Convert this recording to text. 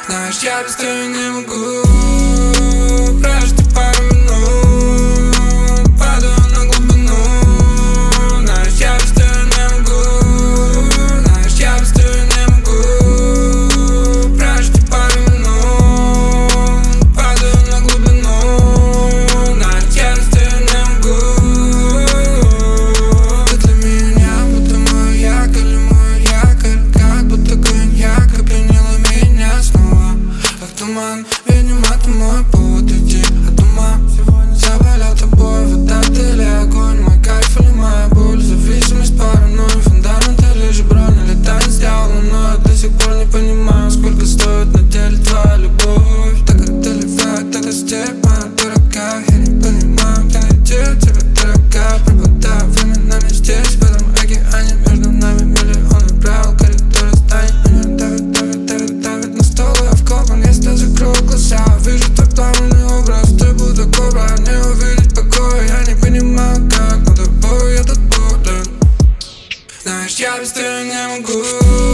Знаешь, я без тебя не могу прожить пару минут, падаю на глубину. Знаешь, я без тебя не могу. Знаешь, я без тебя не могу прожить пару минут, падаю на глубину. Знаешь, я без тебя не могу. Ты для меня будто мой якорь, или мой якорь, как будто коньяк опьянила меня снова. Как туман, видимо, ты мой повод уйти от ума. Сегодня заболел тобой, вода ты или огонь, мой кайф или моя боль, зависимость паранойи, фундамент или же бронь, или танец сделан мной. До сих пор не понимаю, сколько стоит на деле твоя любовь. Так отдаливает эта степь, моя дорогая. Я не понимаю, где найти тебя, дорогая. Пропадаю временами здесь, в этом океане. Между нами миллионы правил, коридоры зданий. Меня давит, давит, давит, давит на стол, я вкопан. Если я закрою глаза, вижу твой плавный образ. Ты будто кобра, не увидеть покоя. Я не понимаю, как, но тобой я тут болен. Знаешь, я без тебя не могу.